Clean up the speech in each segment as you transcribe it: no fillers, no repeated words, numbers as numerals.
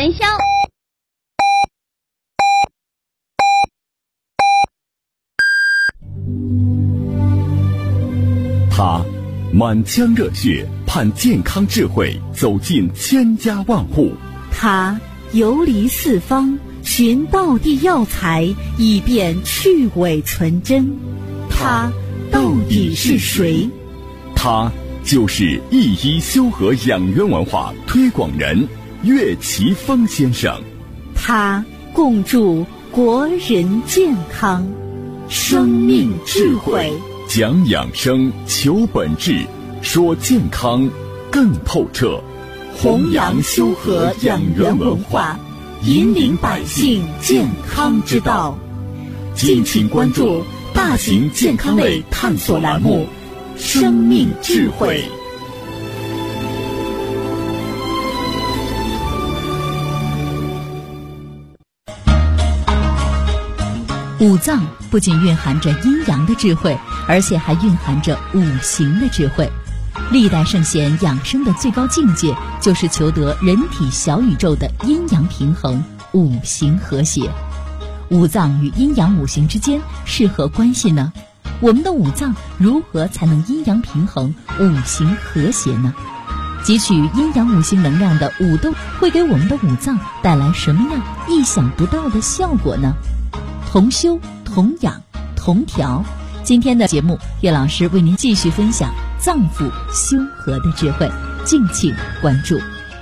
元宵。 他满腔热血盼健康智慧走进千家万户， 他游离四方寻道地药材，以便去伪存真。他到底是谁？ 他就是一医修和养元文化推广人岳奇峰先生。 他共筑国人健康，生命智慧， 讲养生，求本质，说健康更透彻， 弘扬修和养元文化，引领百姓健康之道。 敬请关注大型健康类探索栏目《生命智慧》。 五脏不仅蕴含着阴阳的智慧，而且还蕴含着五行的智慧。历代圣贤养生的最高境界，就是求得人体小宇宙的阴阳平衡，五行和谐。五脏与阴阳五行之间是何关系呢？我们的五脏如何才能阴阳平衡，五行和谐呢？汲取阴阳五行能量的五豆会给我们的五脏带来什么样意想不到的效果呢？同修同养同调，今天的节目岳老师为您继续分享脏腑修和的智慧，敬请关注。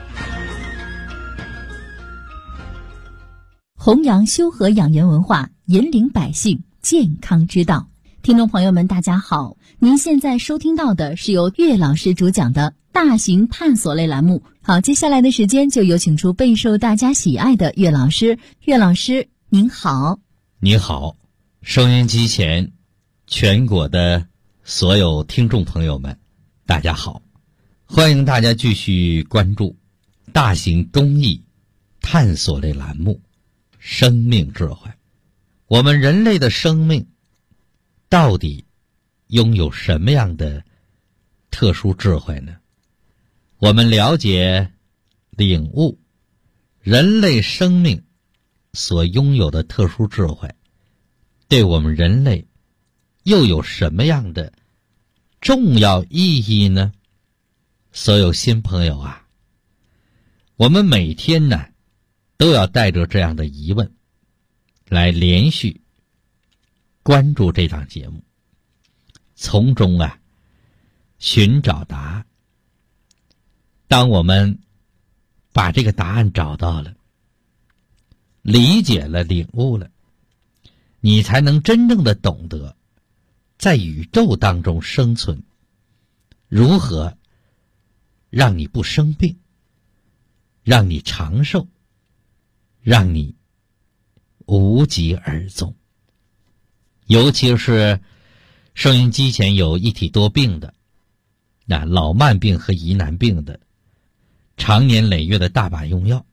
弘扬修和养元文化，引领百姓健康之道。听众朋友们大家好，您现在收听到的是由岳老师主讲的大型探索类栏目。好，接下来的时间就有请出备受大家喜爱的岳老师。岳老师您好。 你好，收音机前全国的所有听众朋友们大家好，欢迎大家继续关注大型公益探索类栏目生命智慧。我们人类的生命到底拥有什么样的特殊智慧呢？我们了解领悟人类生命所拥有的特殊智慧，对我们人类又有什么样的重要意义呢？所有新朋友啊，我们每天呢都要带着这样的疑问来连续关注这档节目，从中啊寻找答案。当我们把这个答案找到了，理解了，领悟了，你才能真正的懂得在宇宙当中生存，如何让你不生病，让你长寿，让你无疾而终。尤其是收音机前有一体多病的，老慢病和疑难病的，常年累月的大把用药，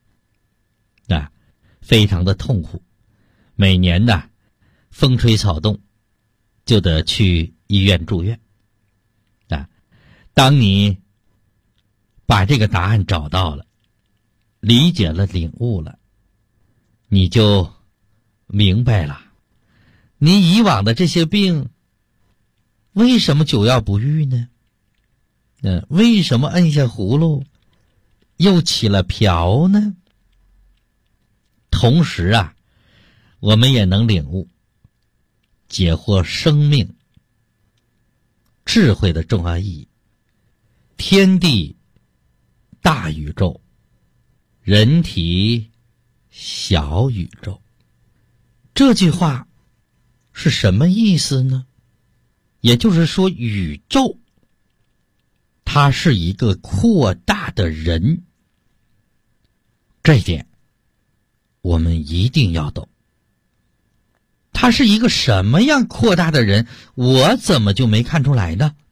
非常的痛苦，每年呢风吹草动就得去医院住院。当你把这个答案找到了，理解了，领悟了，你就明白了，你以往的这些病为什么久药不愈呢？为什么摁下葫芦又起了瓢呢？同时啊，我们也能领悟解惑生命智慧的重要意义。天地大宇宙，人体小宇宙，这句话是什么意思呢？也就是说，宇宙它是一个扩大的人，这一点我们一定要懂。他是一个什么样扩大的人，我怎么就没看出来呢？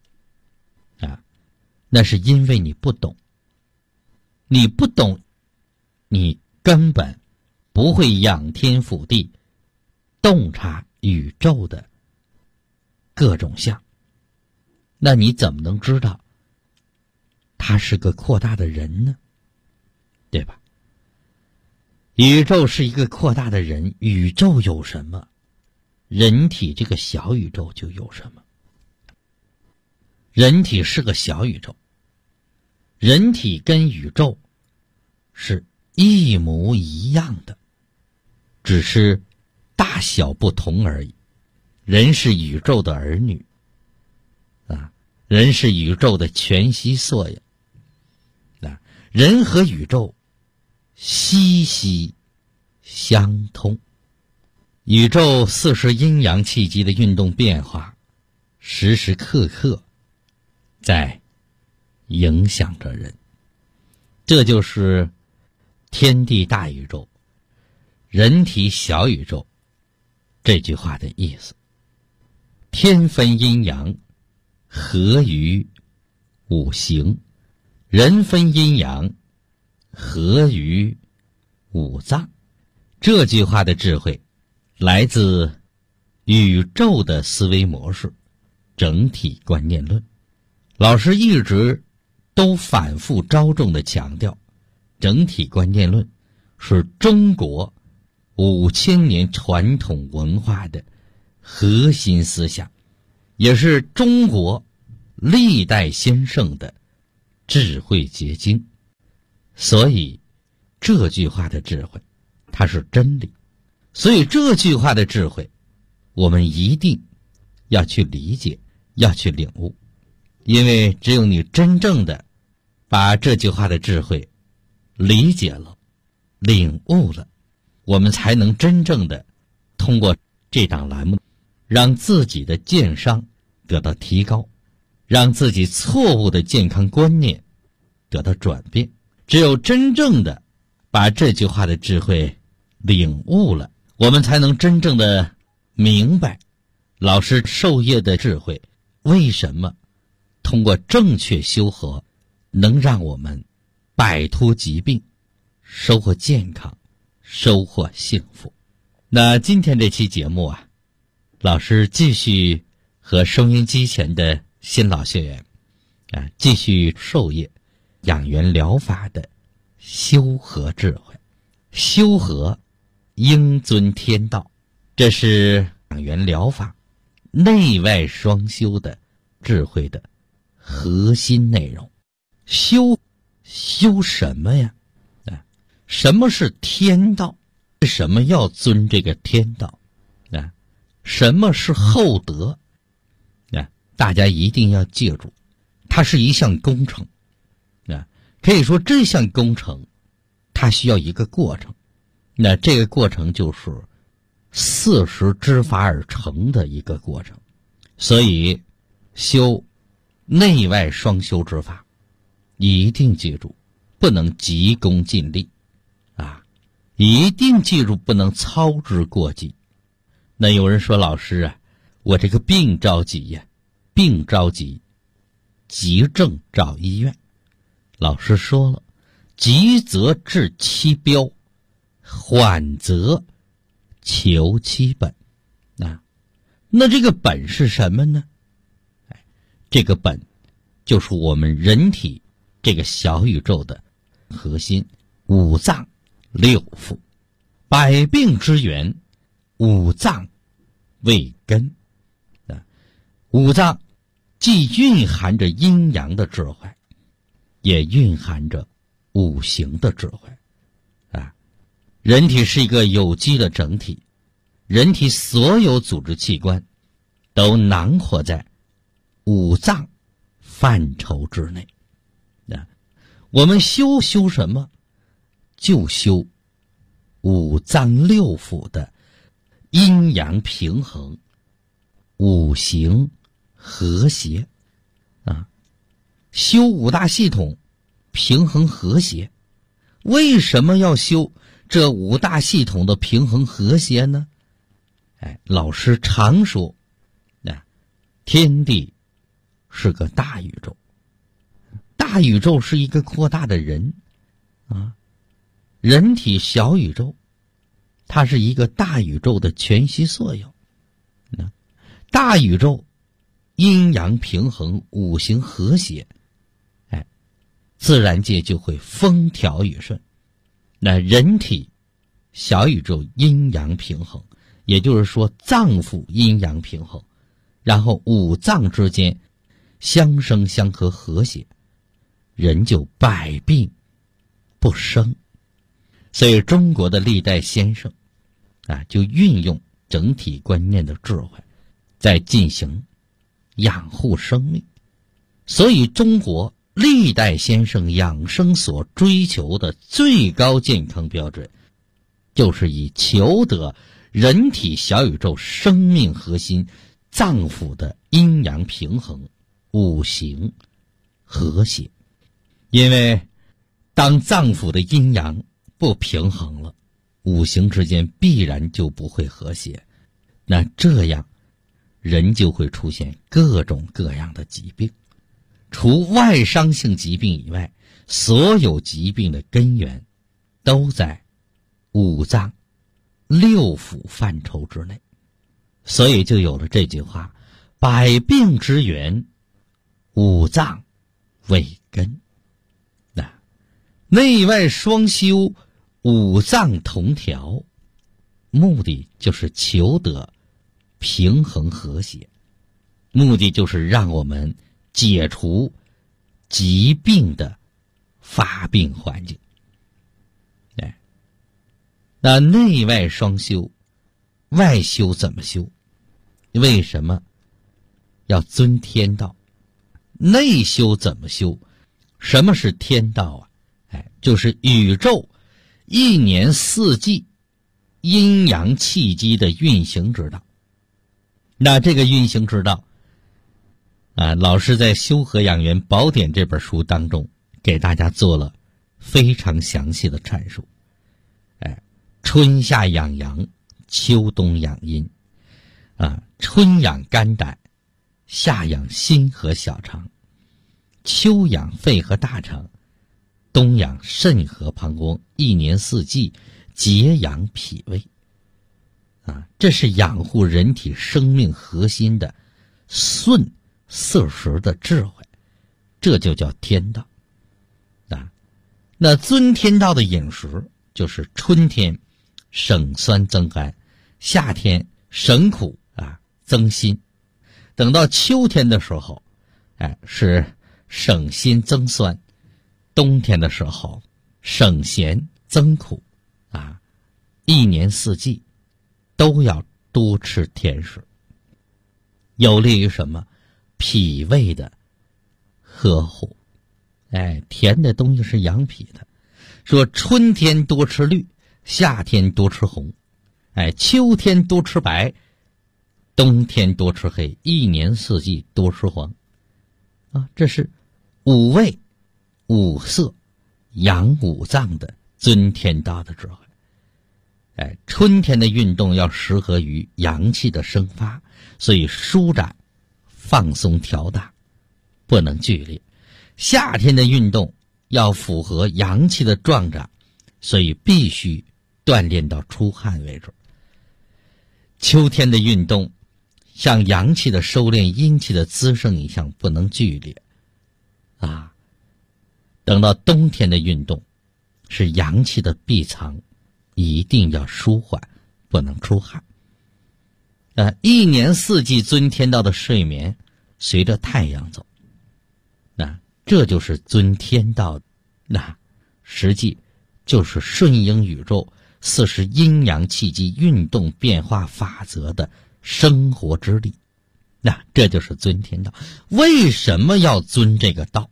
那是因为你不懂。你不懂，你根本不会仰天俯地，洞察宇宙的各种相。那你怎么能知道他是个扩大的人呢？对吧？ 宇宙是一个扩大的人，宇宙有什么，人体这个小宇宙就有什么。人体是个小宇宙，人体跟宇宙是一模一样的，只是大小不同而已。人是宇宙的儿女啊，人是宇宙的全息缩影啊，人和宇宙息息相通。宇宙40阴阳气机的运动变化，时时刻刻在影响着人。这就是天地大宇宙，人体小宇宙这句话的意思。天分阴阳，合于五行；人分阴阳，合于五脏。这句话的智慧来自宇宙的思维模式，整体观念论。老师一直都反复着重地强调，整体观念论是中国5000年传统文化的核心思想，也是中国历代先圣的智慧结晶。所以这句话的智慧它是真理，所以这句话的智慧我们一定要去理解，要去领悟。因为只有你真正的把这句话的智慧理解了，领悟了，我们才能真正的通过这档栏目让自己的健商得到提高，让自己错误的健康观念得到转变。只有真正的把这句话的智慧领悟了，我们才能真正的明白老师授业的智慧为什么通过正确修和能让我们摆脱疾病，收获健康，收获幸福。那今天这期节目啊，老师继续和收音机前的新老学员继续授业养元疗法的修和智慧。修和应遵天道，这是养元疗法内外双修的智慧的核心内容。修什么呀？什么是天道？为什么要遵这个天道？什么是厚德？大家一定要记住，它是一项工程。可以说这项工程它需要一个过程，那这个过程就是40之法而成的一个过程。所以修内外双修之法一定记住，不能急功近利一定记住不能操之过急。那有人说，老师啊，我这个病着急呀，病着急，急症找医院。老师说了，急则治其标，缓则求其本。那这个本是什么呢？这个本就是我们人体这个小宇宙的核心，五脏六腑。百病之源，五脏为根。五脏既蕴含着阴阳的智慧，也蕴含着五行的智慧。人体是一个有机的整体，人体所有组织器官都囊括在五脏范畴之内。我们修什么？就修五脏六腑的阴阳平衡，五行和谐修五大系统平衡和谐。为什么要修这五大系统的平衡和谐呢？老师常说天地是个大宇宙，大宇宙是一个扩大的人人体小宇宙它是一个大宇宙的全息缩影。大宇宙阴阳平衡，五行和谐，自然界就会风调雨顺。那人体小宇宙阴阳平衡，也就是说脏腑阴阳平衡，然后五脏之间相生相克和谐，人就百病不生。所以中国的历代先生就运用整体观念的智慧在进行养护生命。所以中国历代先生养生所追求的最高健康标准，就是以求得人体小宇宙生命核心脏腑的阴阳平衡，五行和谐。因为当脏腑的阴阳不平衡了，五行之间必然就不会和谐，那这样人就会出现各种各样的疾病。除外伤性疾病以外，所有疾病的根源都在五脏六腑范畴之内。所以就有了这句话，百病之源，五脏为根。内外双修，五脏同调，目的就是求得平衡和谐，目的就是让我们解除疾病的发病环境。那内外双修，外修怎么修？为什么要遵天道？内修怎么修？什么是天道啊？就是宇宙一年四季阴阳气机的运行之道。那这个运行之道老师在《修和养元宝典》这本书当中给大家做了非常详细的阐述。春夏养阳，秋冬养阴。春养肝胆，夏养心和小肠，秋养肺和大肠，冬养肾和膀胱，一年四季节养脾胃。这是养护人体生命核心的顺色时的智慧，这就叫天道。那遵天道的饮食，就是春天省酸增甘，夏天省苦增辛，等到秋天的时候是省辛增酸，冬天的时候省咸增苦。一年四季都要多吃甜食，有利于什么？脾胃的呵护。甜的东西是养脾的。说春天多吃绿，夏天多吃红，秋天多吃白，冬天多吃黑，一年四季多吃黄。这是五味五色养五脏的遵天道的智慧。春天的运动要适合于阳气的生发，所以舒展放松调大，不能剧烈。夏天的运动要符合阳气的壮长，所以必须锻炼到出汗为止。秋天的运动像阳气的收敛，阴气的滋生一样，不能剧烈。等到冬天的运动是阳气的闭藏，一定要舒缓，不能出汗。一年四季遵天道的睡眠随着太阳走，这就是遵天道，实际就是顺应宇宙40阴阳气机运动变化法则的生活之力。这就是遵天道。为什么要遵这个道？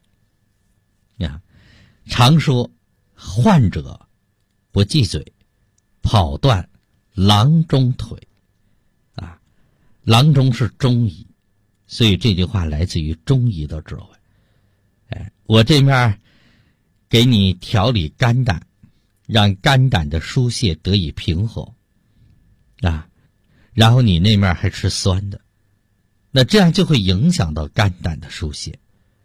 常说患者不忌嘴，跑断郎中腿。郎中是中医，所以这句话来自于中医的智慧。我这面给你调理肝胆，让肝胆的疏泄得以平和然后你那面还吃酸的，那这样就会影响到肝胆的疏泄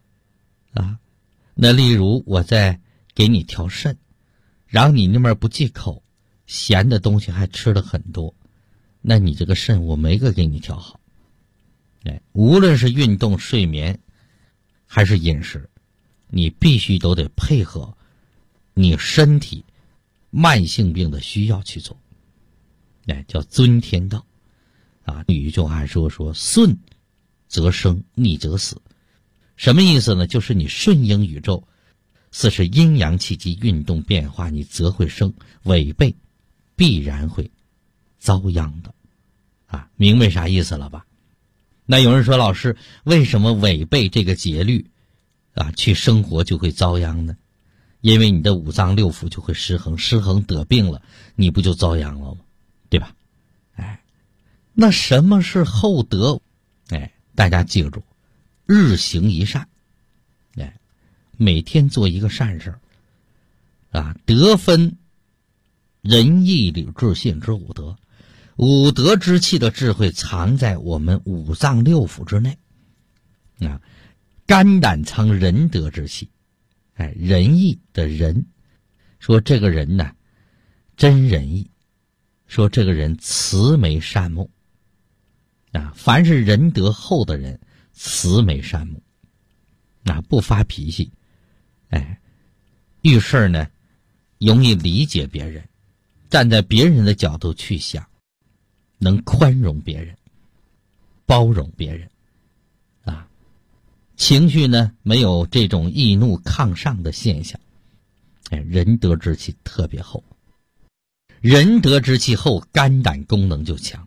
那例如我再给你调肾，然后你那边不忌口，咸的东西还吃了很多，那你这个肾我没个给你调好。无论是运动、睡眠还是饮食，你必须都得配合你身体慢性病的需要去做，叫遵天道啊。有一句话说顺则生，逆则死。什么意思呢？就是你顺应宇宙四是阴阳气机运动变化，你则会生；违背必然会遭殃的啊。明白啥意思了吧？那有人说，老师，为什么违背这个节律啊去生活就会遭殃呢？因为你的五脏六腑就会失衡，失衡得病了，你不就遭殃了吗？对吧？那什么是厚德？大家记住，日行一善，每天做一个善事啊，德分仁义礼智信之五德，五德之气的智慧藏在我们五脏六腑之内啊，肝胆藏仁德之气。仁义的仁，说这个人呢真仁义，说这个人慈眉善目啊，凡是仁德厚的人慈眉善目啊，不发脾气，遇事呢容易理解别人，站在别人的角度去想，能宽容别人，包容别人啊，情绪呢没有这种易怒抗上的现象，仁德之气特别厚，仁德之气厚，肝胆功能就强，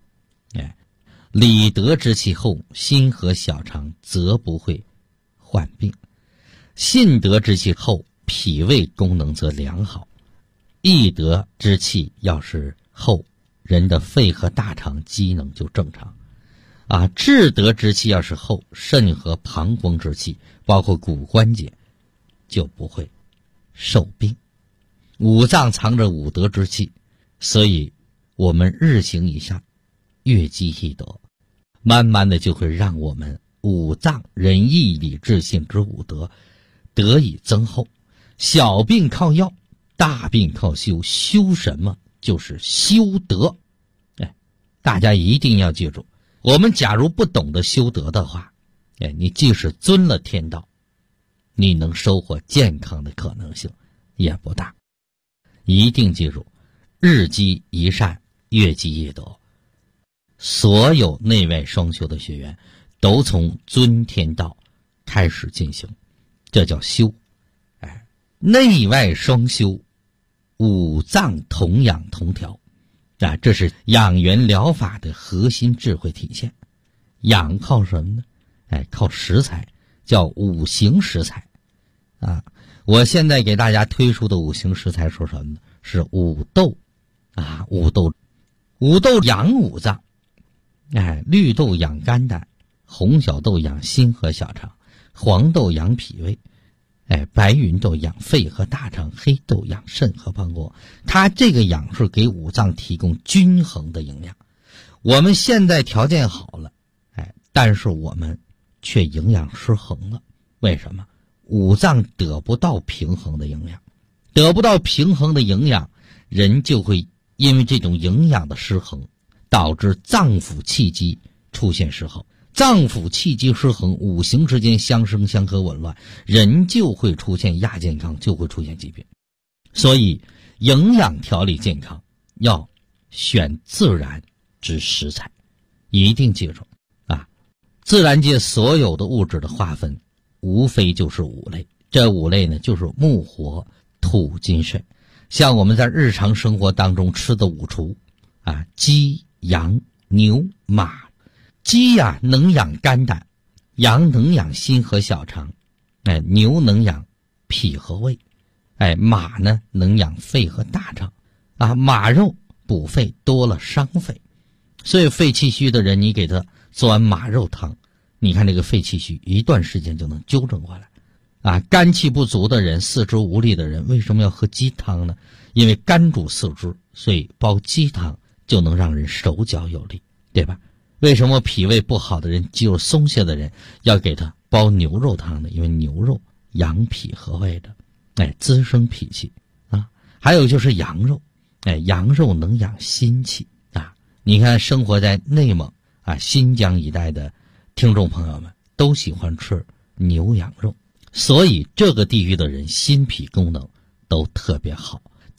礼德之气厚，心和小肠则不会患病，信德之气厚，脾胃功能则良好，义德之气要是厚，人的肺和大肠机能就正常啊，智德之气要是厚，肾和膀胱之气包括骨关节就不会受病。五脏藏着五德之气，所以我们日行一善，越积一德，慢慢的就会让我们五脏仁义礼智信之五德得以增厚。小病靠药，大病靠修，修什么？就是修德。大家一定要记住，我们假如不懂得修德的话，你即使遵了天道，你能收获健康的可能性也不大。一定记住，日积一善，月积一德。所有内外双修的学员都从遵天道开始进行，这叫修。内外双修，五脏同养同调啊，这是养元疗法的核心智慧体现。养靠什么呢？靠食材，叫五行食材啊。我现在给大家推出的五行食材说什么呢？是五豆啊，五豆养五脏，绿豆养肝胆，红小豆养心和小肠，黄豆养脾胃，白芸豆养肺和大肠，黑豆养肾和膀胱。它这个养是给五脏提供均衡的营养。我们现在条件好了，但是我们却营养失衡了。为什么？五脏得不到平衡的营养，得不到平衡的营养，人就会因为这种营养的失衡，导致脏腑气机出现失衡。脏腑气机失衡，五行之间相生相克紊乱，人就会出现亚健康，就会出现疾病。所以营养调理健康要选自然之食材，一定记住啊！自然界所有的物质的划分无非就是五类，这五类呢就是木火土金水。像我们在日常生活当中吃的五畜啊，鸡羊牛马。鸡呀能养肝胆，羊能养心和小肠，牛能养脾和胃，马呢能养肺和大肠啊。马肉补肺多了伤肺，所以肺气虚的人，你给他做完马肉汤，你看这个肺气虚一段时间就能纠正过来啊。肝气不足的人，四肢无力的人，为什么要喝鸡汤呢？因为肝主四肢，所以煲鸡汤就能让人手脚有力，对吧？为什么脾胃不好的人，肌肉松懈的人要给他煲牛肉汤呢？因为牛肉养脾和胃的，滋生脾气啊。还有就是羊肉，羊肉能养心气啊。你看生活在内蒙啊、新疆一带的听众朋友们都喜欢吃牛羊肉，所以这个地域的人心脾功能都特别好。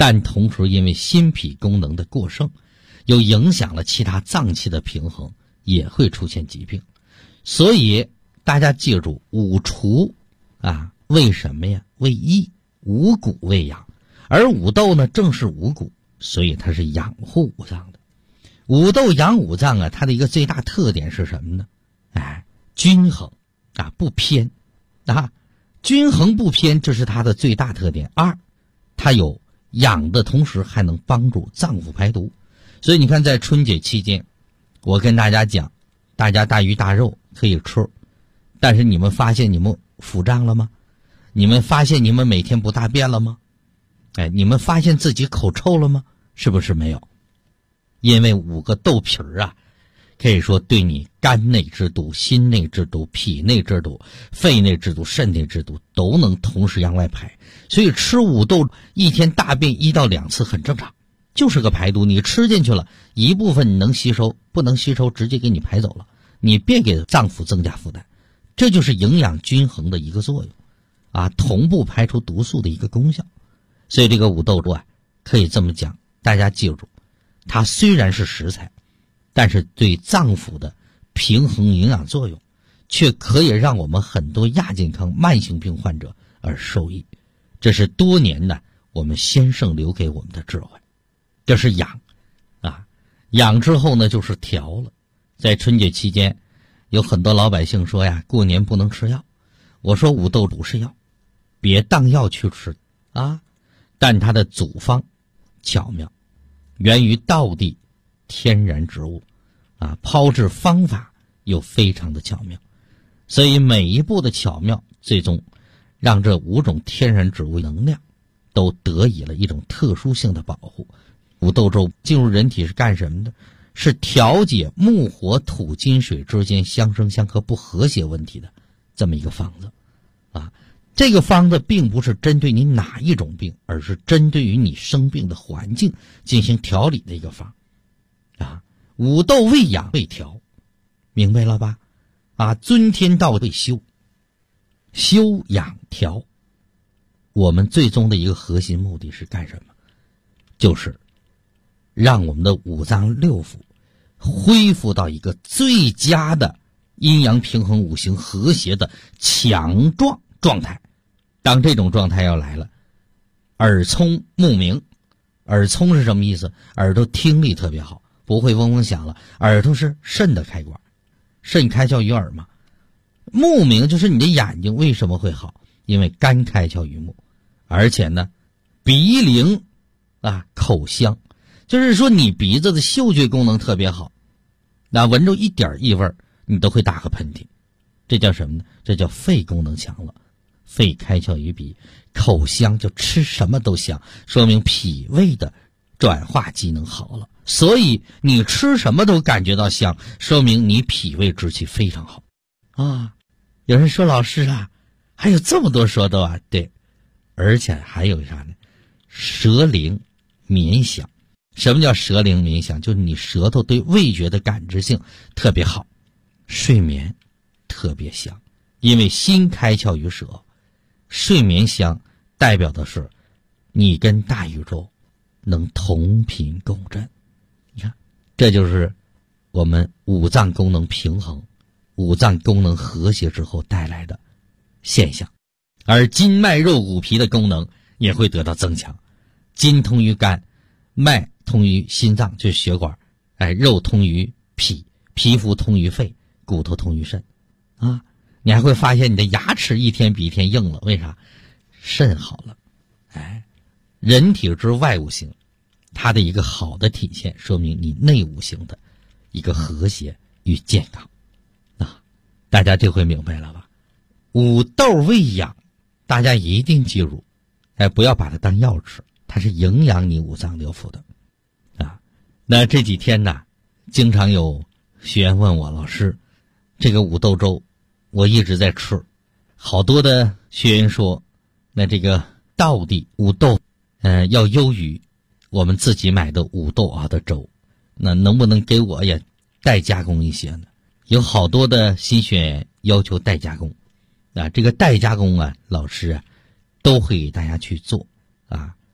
但同时因为心脾功能的过剩，又影响了其他脏器的平衡，也会出现疾病。所以大家记住，五除为什么呀？为益，五谷为养，而五豆呢正是五谷，所以它是养护五脏的。五豆养五脏啊，它的一个最大特点是什么呢？均衡不偏均衡不偏，这是它的最大特点。二，它有养的同时还能帮助脏腑排毒。所以你看，在春节期间，我跟大家讲，大家大鱼大肉可以吃，但是你们发现你们腹胀了吗？你们发现你们每天不大便了吗？你们发现自己口臭了吗？是不是没有？因为五个豆皮儿可以说对你肝内之毒、心内之毒、脾内之毒、肺内之毒、肾内之毒都能同时向外排。所以吃五豆一天大便1到2次很正常，就是个排毒。你吃进去了一部分你能吸收，不能吸收直接给你排走了，你别给脏腑增加负担。这就是营养均衡的一个作用同步排出毒素的一个功效。所以这个五豆粥可以这么讲，大家记住，它虽然是食材，但是对脏腑的平衡营养作用却可以让我们很多亚健康慢性病患者而受益。这是多年的我们先生留给我们的智慧。这是养养之后呢就是调了。在春节期间有很多老百姓说过年不能吃药，我说五豆不是药，别当药去吃但它的组方巧妙，源于道地天然植物炮制方法又非常的巧妙，所以每一步的巧妙最终让这5种天然植物能量都得以了一种特殊性的保护。五豆粥进入人体是干什么的？是调节木火土金水之间相生相克不和谐问题的这么一个方子这个方子并不是针对你哪一种病，而是针对于你生病的环境进行调理的一个方五豆为养为调，明白了吧尊天道为修，修养调，我们最终的一个核心目的是干什么？就是让我们的五脏六腑恢复到一个最佳的阴阳平衡、五行和谐的强壮状态。当这种状态要来了，耳聪目明。耳聪是什么意思？耳朵听力特别好，不会嗡嗡响了。耳朵是肾的开关，肾开窍于耳嘛。目明就是你的眼睛为什么会好？因为肝开窍于目。而且呢，鼻灵口香，就是说你鼻子的嗅觉功能特别好，闻着一点异味你都会打个喷嚏。这叫什么呢？这叫肺功能强了。肺开窍于鼻，口香就吃什么都香，说明脾胃的转化机能好了。所以你吃什么都感觉到香，说明你脾胃之气非常好有人说老师还有这么多说的对，而且还有啥呢？舌灵绵香。什么叫舌灵绵香？就是你舌头对味觉的感知性特别好，睡眠特别香，因为心开窍于舌，睡眠香代表的是你跟大宇宙能同频共振。你看，这就是我们五脏功能平衡、五脏功能和谐之后带来的现象。而筋脉肉骨皮的功能也会得到增强。筋通于肝，脉通于心脏，就是血管，肉通于脾，皮肤通于肺，骨头通于肾你还会发现你的牙齿一天比一天硬了，为啥？肾好了。人体之外五行，它的一个好的体现，说明你内五行的一个和谐与健康大家这回明白了吧？五豆为养，大家一定记住不要把它当药吃，它是营养你五脏六腑的那这几天经常有学员问我，老师，这个五豆粥我一直在吃，好多的学员说，那这个道地五豆要优于我们自己买的五豆熬的粥，那能不能给我也代加工一些呢？有好多的新学员要求代加工这个代加工老师都会给大家去做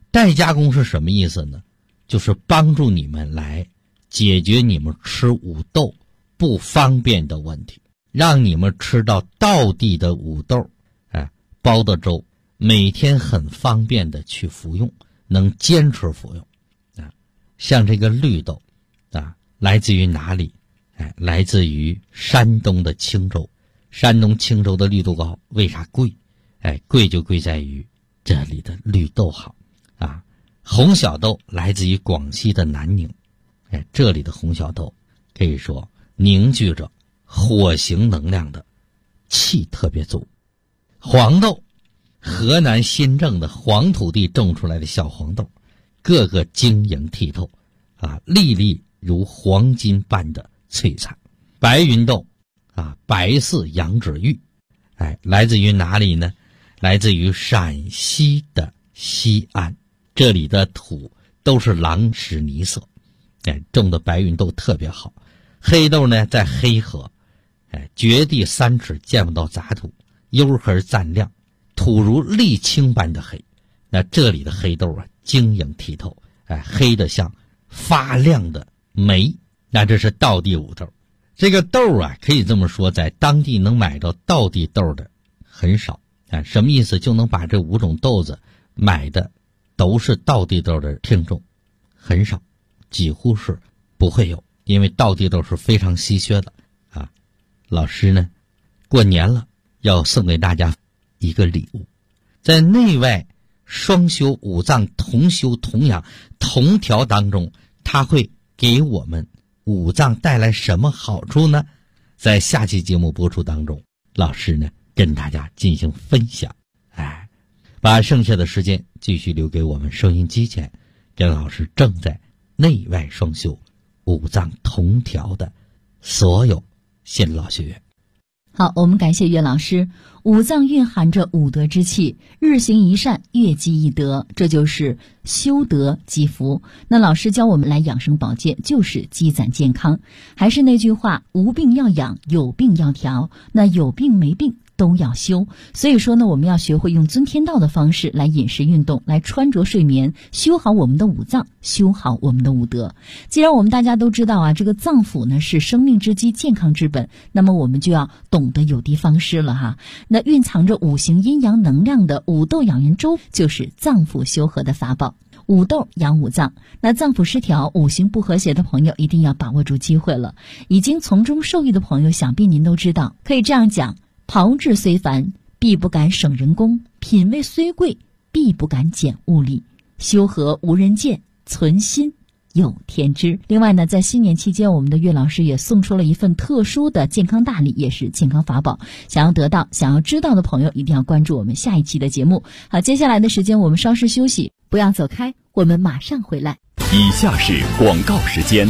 代加工是什么意思呢？就是帮助你们来解决你们吃五豆不方便的问题，让你们吃到道地的五豆，煲的粥，每天很方便的去服用，能坚持服用。像这个绿豆，来自于哪里？来自于山东的青州。山东青州的绿豆糕为啥贵？贵就贵在于这里的绿豆好啊。红小豆来自于广西的南宁，这里的红小豆可以说凝聚着火型能量的气特别足。黄豆，河南新郑的黄土地种出来的小黄豆，个个晶莹剔透粒粒如黄金般的璀璨。白云豆白似羊脂玉，来自于哪里呢？来自于陕西的西安，这里的土都是狼屎泥色，种的白云豆特别好。黑豆呢，在黑河，绝地3尺见不到杂土，黝黑湛亮，土如沥青般的黑。那这里的黑豆晶莹剔透，黑的像发亮的煤。那这是道地五豆。这个豆可以这么说，在当地能买到道地豆的很少。什么意思？就能把这5种豆子买的都是道地豆的听众很少，几乎是不会有，因为道地豆是非常稀缺的老师呢，过年了要送给大家一个礼物，在内外双修五脏同修同养同调当中，它会给我们五脏带来什么好处呢？在下期节目播出当中，老师呢跟大家进行分享。把剩下的时间继续留给我们收音机前跟老师正在内外双修五脏同调的所有新老学员。 好，我们感谢岳老师。五脏蕴含着五德之气，日行一善，月积一德，这就是修德积福。那老师教我们来养生保健，就是积攒健康。还是那句话，无病要养，有病要调。那有病没病都要修。所以说呢，我们要学会用遵天道的方式来饮食运动，来穿着睡眠，修好我们的五脏，修好我们的五德。既然我们大家都知道这个脏腑呢是生命之基，健康之本，那么我们就要懂得有的方式了哈。那蕴藏着五行阴阳能量的五豆养元粥，就是脏腑修和的法宝。五豆养五脏，那脏腑失调、五行不和谐的朋友一定要把握住机会了。已经从中受益的朋友，想必您都知道，可以这样讲：炮制虽繁，必不敢省人工；品味虽贵，必不敢减物力。修和无人见，存心有天知。另外呢，在新年期间，我们的岳老师也送出了一份特殊的健康大礼，也是健康法宝。想要得到、想要知道的朋友，一定要关注我们下一期的节目。好，接下来的时间我们稍事休息，不要走开，我们马上回来。 以下是广告时间。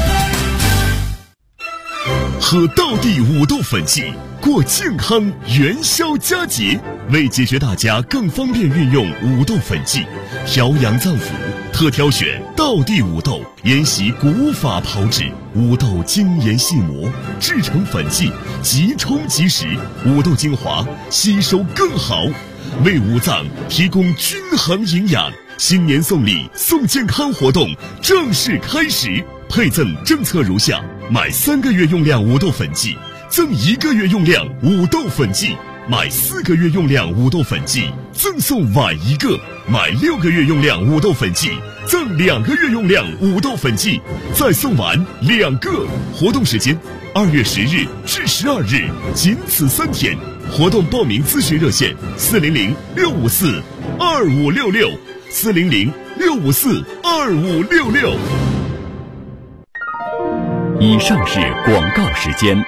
喝道地五豆粉剂，过健康元宵佳节。为解决大家更方便运用五豆粉剂，调养脏腑，特挑选道地五豆，沿袭古法炮制，五豆精研细磨，制成粉剂，即冲即食，五豆精华吸收更好，为五脏提供均衡营养。新年送礼送健康活动正式开始，配赠政策如下：买3个月用量五豆粉剂赠1个月用量五豆粉剂，买4个月用量五豆粉剂赠送碗1个，买6个月用量五豆粉剂赠2个月用量五豆粉剂，再送碗2个。活动时间2月10日至12日，仅此3天。活动报名咨询热线400-654-2566 400-654-2566。以上是广告时间。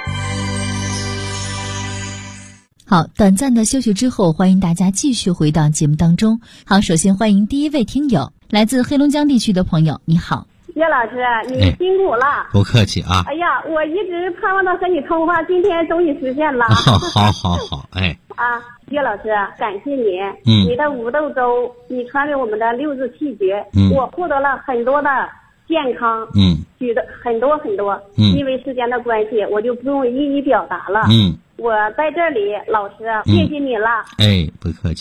好，短暂的休息之后，欢迎大家继续回到节目当中。好，首先欢迎第一位听友，来自黑龙江地区的朋友，你好。 岳老师，你辛苦了。 不客气啊。 哎呀，我一直盼望着和你通话，今天终于实现了。 好， 岳老师，感谢你。你的五豆粥，你传给我们的6字气诀，我获得了很多的健康，举的很多，因为时间的关系，我就不用一一表达了。我在这里，老师，谢谢你了。 不客气。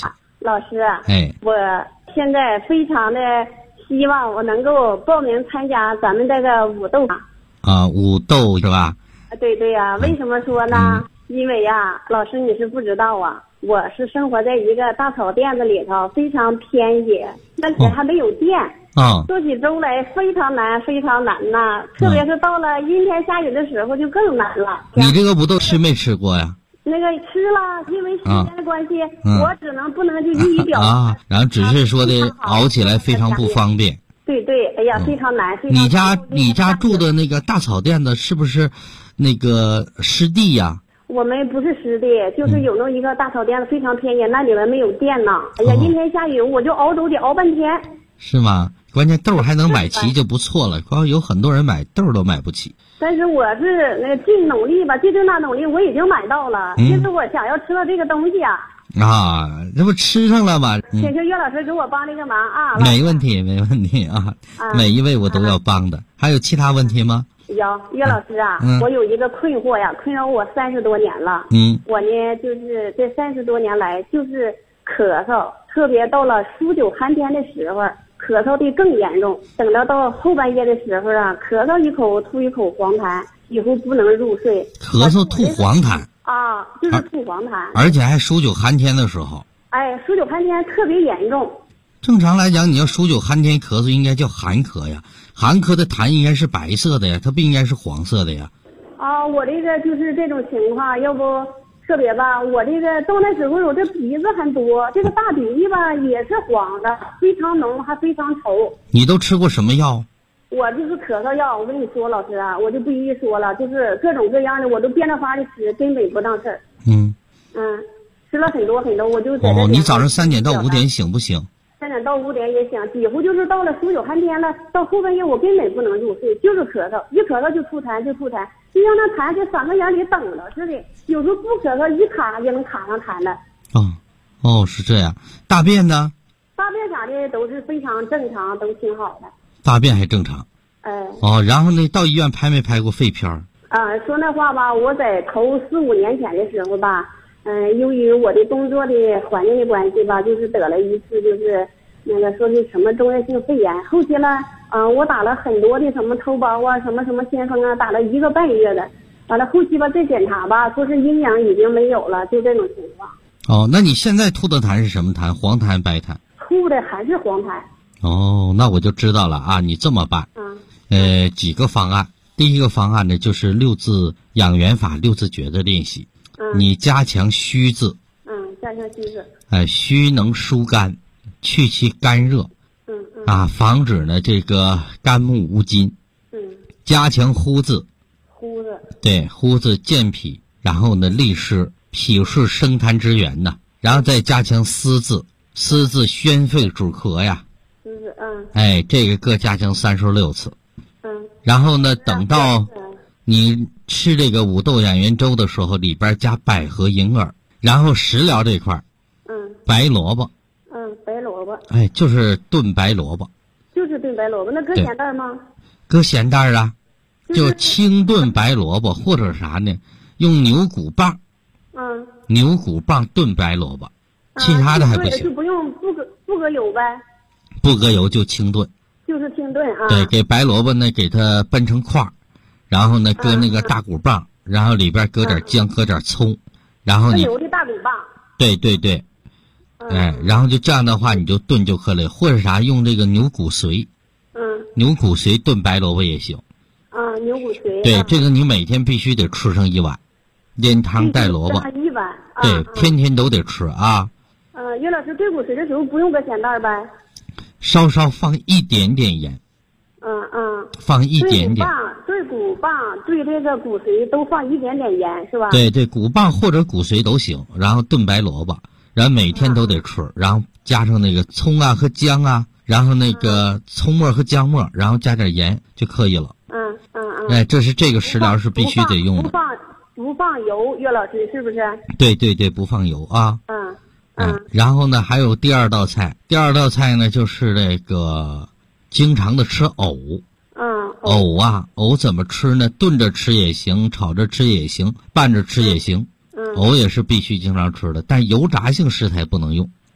老师，我现在非常的希望我能够报名参加咱们这个武斗武斗是吧？ 对对呀，为什么说呢？因为呀，老师你是不知道啊，我是生活在一个大草甸子里头，非常偏野，而且还没有电。做起粥来非常难，非常难呐！特别是到了阴天下雨的时候，就更难了。 你这个武斗吃没吃过呀？ 那个吃了，因为时间的关系，我不能就一语表然后只是说的熬起来非常不方便。 对对，哎呀，非常难。 你家住的那个大草甸子是不是那个湿地呀？ 我们不是湿地，就是有那么一个大草甸子，非常偏远，那里面没有电呢。哎呀，阴天下雨，我就熬粥得熬半天。 是吗？关键豆还能买齐就不错了，光有很多人买豆都买不起。 但是我是尽努力吧，尽最大努力，我已经买到了。其实我想要吃到这个东西啊。 这不吃上了吗？ 请求岳老师给我帮这个忙啊！ 没问题，没问题啊！每一位我都要帮的。还有其他问题吗？ 有，岳老师啊，我有一个困惑呀，困扰我30多年了。我呢，就是这30多年来就是咳嗽，特别到了数9寒天的时候，咳嗽的更严重。等到后半夜的时候啊，咳嗽一口吐一口黄痰，几乎不能入睡。 咳嗽吐黄痰就是吐黄痰， 而且还数9寒天的时候。 数9寒天特别严重。 正常来讲，你要数9寒天咳嗽，应该叫寒咳呀。寒咳的痰应该是白色的呀，它不应该是黄色的呀。 我这个就是这种情况，要不特别吧，我这个到那时候我这鼻子很多，这个大鼻涕吧也是黄的，非常浓还非常稠。 你都吃过什么药？ 我就是咳嗽药，我跟你说，老师啊，我就不一一说了，就是各种各样的，我都变着法的吃，根本不当事儿。吃了很多很多，我就在这。 你早上3点到5点醒不醒 ？3点到5点也醒，几乎就是到了数9寒天了，到后半夜我根本不能入睡，就是咳嗽，一咳嗽就吐痰，就像那痰在嗓子眼里等着似的，有时候不咳嗽一卡就能卡上痰了。 是这样。大便呢？ 大便啥的都是非常正常，都挺好的。 大便还正常。然后呢，到医院拍没拍过肺片？ 说那话吧，我在头4、5年前的时候吧，由于我的工作的环境的关系吧，就是得了一次就是那个说的什么中热性肺炎，后期呢，我打了很多的什么头孢啊，什么先锋啊，打了1个半月的，完了后期吧再检查吧，说是阴阳已经没有了，就这种情况。 那你现在吐的痰是什么痰？黄痰、白痰？ 吐的还是黄痰。 那我就知道了啊，你这么办。几个方案。第一个方案呢，就是6字养元法6字诀的练习。你加强虚字。加强虚字。虚能疏肝，去其肝热。防止呢这个肝木无津。加强呼字。对，呼字健脾，然后呢利湿，脾是生痰之源呐。然后再加强思字，思字宣肺止咳呀。这个各加强36次。然后呢，等到你吃这个五豆养元粥的时候，里边加百合、银耳，然后食疗这块白萝卜。 白萝卜。 就是炖白萝卜。 就是炖白萝卜，那搁咸蛋吗？ 搁咸蛋啊，就清炖白萝卜，或者啥呢？用牛骨棒。牛骨棒炖白萝卜，其他的还不行。 就不用不搁油呗？ 不搁油就清炖。 就是清炖啊。 对，给白萝卜呢给它掰成块儿，然后呢搁那个大骨棒，然后里边搁点姜，搁点葱，然后你油的大骨棒。 对对对。然后就这样的话你就炖就可以了，或者啥用这个牛骨髓。牛骨髓炖白萝卜也行。 牛骨髓。 对，这个你每天必须得吃上1碗，连汤带萝卜。 1碗。 对，天天都得吃啊。 岳老师，兑骨髓的时候不用搁咸蛋呗？ 稍稍放一点点盐。放一点点。 对骨棒对这个骨髓都放一点点盐是吧？ 对对，骨棒或者骨髓都行，然后炖白萝卜，然后每天都得吃，然后加上那个葱啊和姜啊，然后那个葱末和姜末，然后加点盐就可以了。这是这个食疗是必须得用的。 不放油，岳老师是不是？ 对对对，不放油啊。然后呢，还有第二道菜。第二道菜呢，就是这个经常的吃藕。藕怎么吃呢？炖着吃也行，炒着吃也行，拌着吃也行。藕也是必须经常吃的，但油炸性食材不能用。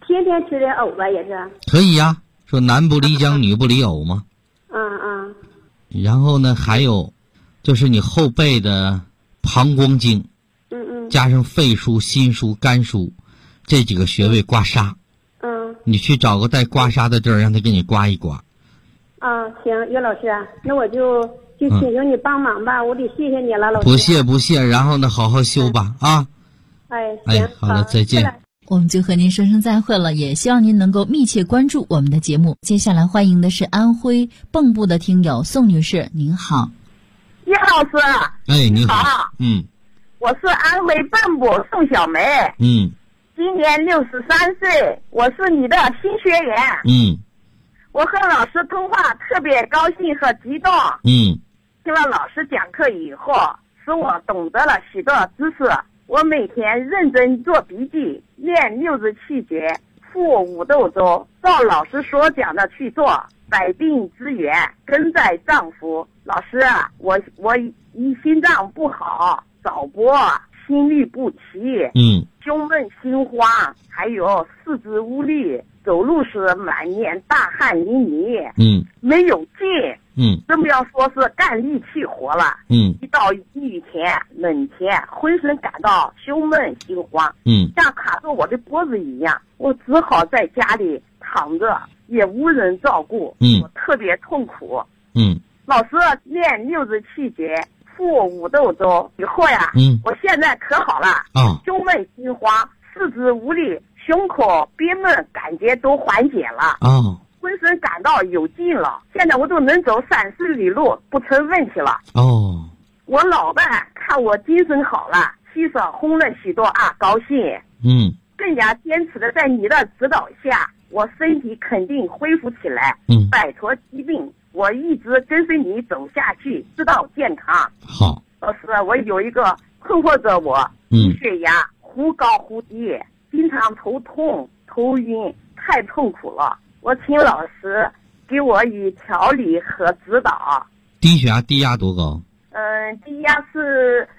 天天吃点藕吧，也是。 可以呀，说男不离姜，女不离藕嘛。然后呢，还有就是你后背的膀胱经，加上肺腧、心腧、肝腧这几个穴位刮痧。你去找个带刮痧的地儿，让他给你刮一刮。 行，岳老师，那我就请求你帮忙吧，我得谢谢你了，老师。不谢，然后呢，好好修吧啊。 行， 好了，再见。 我们就和您说声再会了，也希望您能够密切关注我们的节目。接下来欢迎的是安徽蚌埠的听友宋女士，您好。 叶老师。 你好。 我是安徽蚌埠宋小梅。今年63岁，我是你的新学员。我和老师通话特别高兴和激动。听了老师讲课以后，使我懂得了许多知识。我每天认真做笔记，练67节，复五斗粥，照老师所讲的去做，百病之源根在脏腑。老师啊，我心脏不好，早搏，心律不齐，胸闷心慌，还有四肢无力，走路时满脸大汗淋漓，没有劲，更不要说是干力气活了，一到雨天冷天，浑身感到胸闷心慌，像卡住我的脖子一样，我只好在家里躺着，也无人照顾，我特别痛苦。老师练67节，复五斗粥以后呀，我现在可好了，胸闷心慌，四肢无力，胸口憋闷感觉都缓解了，浑身感到有劲了，现在我都能走30里路，不成问题了。我老伴看我精神好了，气色红了许多高兴。更加坚持的在你的指导下，我身体肯定恢复起来，摆脱疾病。我一直跟随你走下去，直到健康。 好， 老师，我有一个困惑着我，低血压忽高忽低，经常头痛头晕，太痛苦了。我请老师给我以调理和指导。 低血压低压多高？ 低压是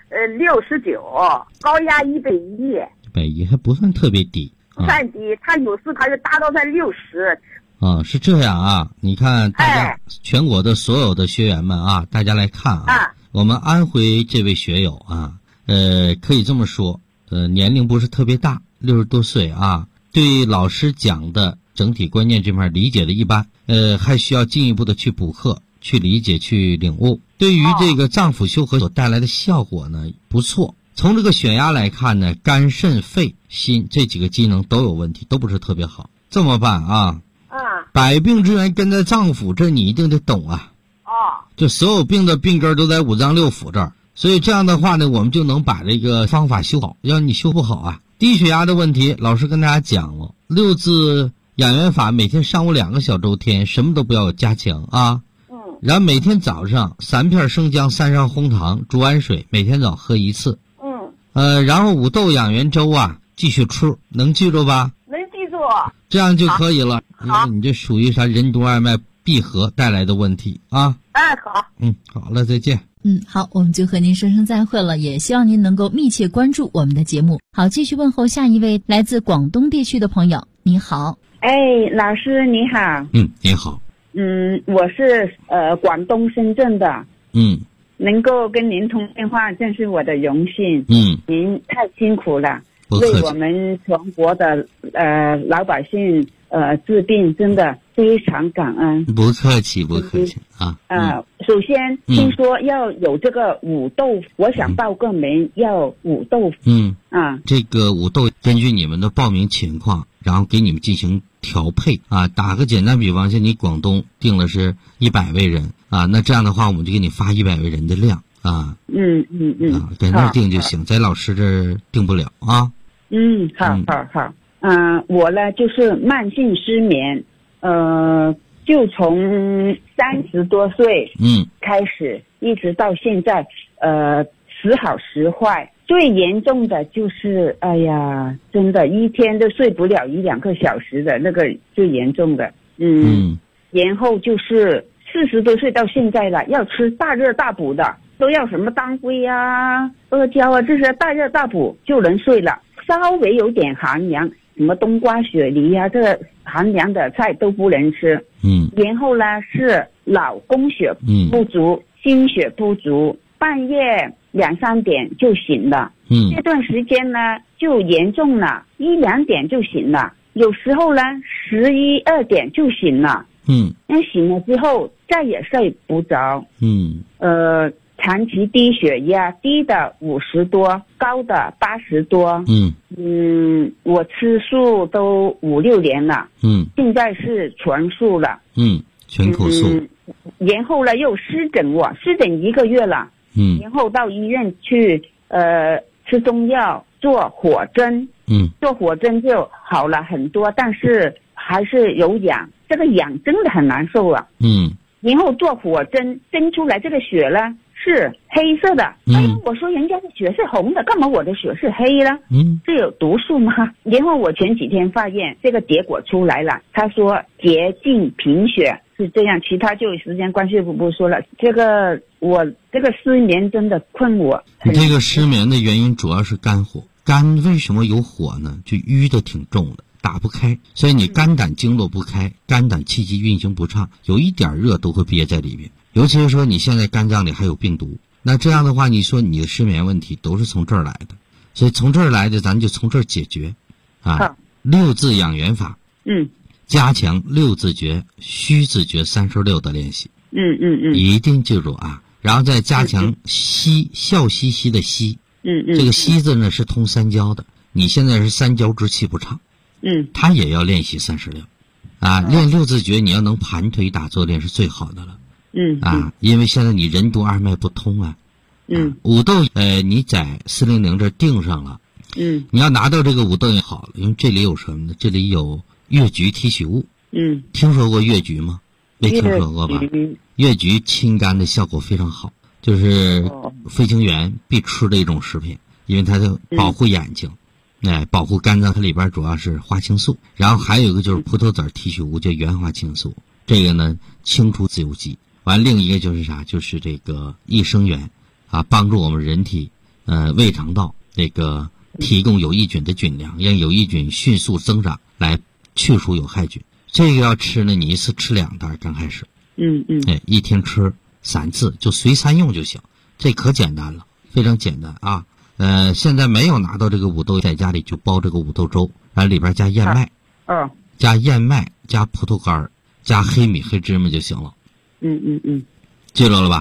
69，高压110。 110还不算特别低。 不算低，他有时他就达到在60。 是这样啊，你看大家全国的所有的学员们啊，大家来看我们安徽这位学友可以这么说，年龄不是特别大，60多岁对老师讲的整体观念这块理解的一般，还需要进一步的去补课，去理解，去领悟。对于这个脏腑修和所带来的效果呢，不错。从这个血压来看呢，肝肾肺心这几个机能都有问题，都不是特别好。这么办百病之源根在脏腑，这你一定得懂就所有病的病根都在五脏六腑这儿，所以这样的话呢，我们就能把这个方法修好。要你修不好低血压的问题，老师跟大家讲了，6字养元法，每天上午2个小周天，什么都不要加强然后每天早上3片生姜，3勺红糖，煮完水，每天早喝1次。然后五斗养元粥继续吃，能记住吧？ 能记住。 这样就可以了。因为你这属于啥任督二脉闭合带来的问题好。 好了，再见。 好，我们就和您说声再会了，也希望您能够密切关注我们的节目。好，继续问候下一位来自广东地区的朋友，你好。 老师你好。 你好。 我是广东深圳的。能够跟您通电话真是我的荣幸。您太辛苦了，为我们全国的老百姓治病，真的非常感恩。 不客气首先听说要有这个五豆腐，我想报个名要五豆腐。 这个五豆根据你们的报名情况，然后给你们进行调配打个简单比方，像你广东定的是100位人那这样的话我们就给你发100位人的量在那儿定就行，在老师这儿定不了好。我呢就是慢性失眠，就从30多岁开始一直到现在时好时坏。最严重的就是真的一天都睡不了1-2个小时的那个最严重的。然后就是40多岁到现在了，要吃大热大补的，都要什么当归阿胶这些大热大补就能睡了。稍微有点寒凉什么冬瓜、雪梨啊，这个寒凉的菜都不能吃。然后呢是老供血不足，心血不足，半夜2、3点就醒了。这段时间呢就严重了，1、2点就醒了，有时候呢11、2点就醒了。那醒了之后再也睡不着。长期低血压，低的50多，高的80多。我吃素都5、6年了。现在是全素了。 全口素。 然后呢又湿疹1个月了。然后到医院去吃中药，做火针。做火针就好了很多，但是还是有痒，这个痒真的很难受啊。然后做火针针出来这个血呢是黑色的。我说人家的血是红的，干嘛我的血是黑呢？是有毒素吗？然后我前几天发现这个结果出来了，他说洁净贫血是这样，其他就时间关系不说了。我这个失眠真的困我。 你这个失眠的原因主要是肝火，肝为什么有火呢？就淤的挺重的，打不开，所以你肝胆经络不开，肝胆气机运行不畅，有一点热都会憋在里面。尤其是说你现在肝脏里还有病毒，那这样的话你说你的失眠问题都是从这儿来的，所以从这儿来的咱就从这儿解决6字养元法。加强6字诀、虚字诀36的练习。一定记住啊，然后再加强息，笑嘻嘻的息。这个息字呢是通三焦的，你现在是三焦之气不畅。他也要练习36练6字诀，你要能盘腿打坐练是最好的了。因为现在你任督二脉不通啊。五豆你在400这定上了。你要拿到这个五豆也好了，因为这里有什么呢？这里有越橘提取物。听说过越橘吗？没听说过吧？越橘清肝的效果非常好，就是飞行员必吃的一种食品，因为它就保护眼睛，保护肝脏，它里边主要是花青素，然后还有一个就是葡萄籽提取物叫原花青素，这个呢清除自由基。完另一个就是啥？就是这个益生元帮助我们人体胃肠道这个提供有益菌的菌量，让有益菌迅速增长，来去除有害菌。这个要吃呢，你一次吃2袋，刚开始。一天吃3次，就随餐用就行，这可简单了，非常简单啊。现在没有拿到这个五豆，在家里就煲这个五豆粥，然后里边加燕麦，加燕麦，加葡萄干，加黑米、黑芝麻就行了。记住了吧？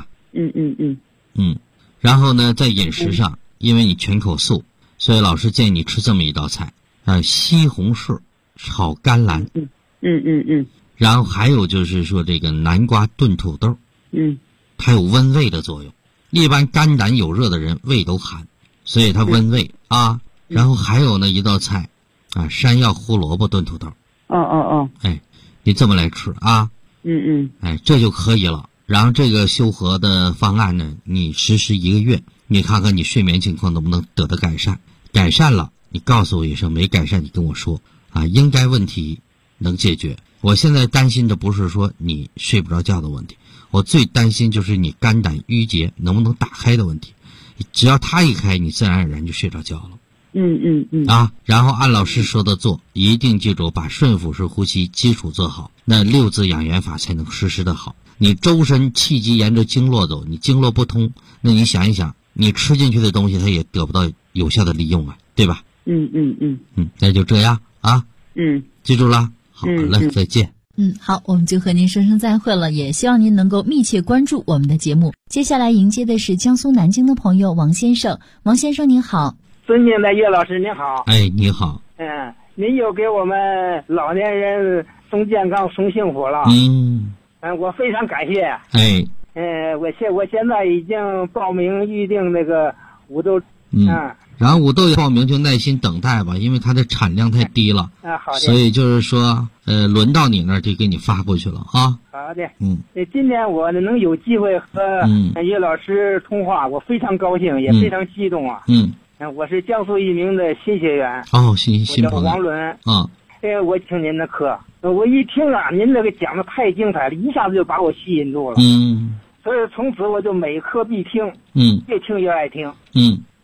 然后呢，在饮食上，因为你全口素，所以老师建议你吃这么一道菜西红柿炒甘蓝。然后还有就是说这个南瓜炖土豆。它有温胃的作用。一般肝胆有热的人胃都寒，所以它温胃然后还有呢一道菜山药胡萝卜炖土豆。你这么来吃这就可以了。然后这个修和的方案呢，你实施1个月，你看看你睡眠情况能不能得到改善。改善了你告诉我一声，没改善你跟我说应该问题能解决。我现在担心的不是说你睡不着觉的问题，我最担心就是你肝胆郁结能不能打开的问题。只要它一开，你自然而然就睡着觉了。然后按老师说的做，一定记住把顺腹式呼吸基础做好，那6字养元法才能实施的好。你周身气机沿着经络走，你经络不通，那你想一想，你吃进去的东西它也得不到有效的利用对吧？那就这样记住了。好了，再见。 好，我们就和您说声再会了，也希望您能够密切关注我们的节目。接下来迎接的是江苏南京的朋友王先生。王先生您好。 尊敬的岳老师您好。 你好。 您又给我们老年人送健康送幸福了。我非常感谢。我现在已经报名预定那个五豆。 然后五豆报名就耐心等待吧，因为它的产量太低了。 好的。 所以就是说轮到你那儿就给你发过去了好的。今天我能有机会和岳老师通话，我非常高兴，也非常激动我是江苏一名的新学员。 新朋友。 我叫王伦。我听您的课，我一听您这个讲的太精彩了，一下子就把我吸引住了。所以从此我就每课必听。越听越爱听。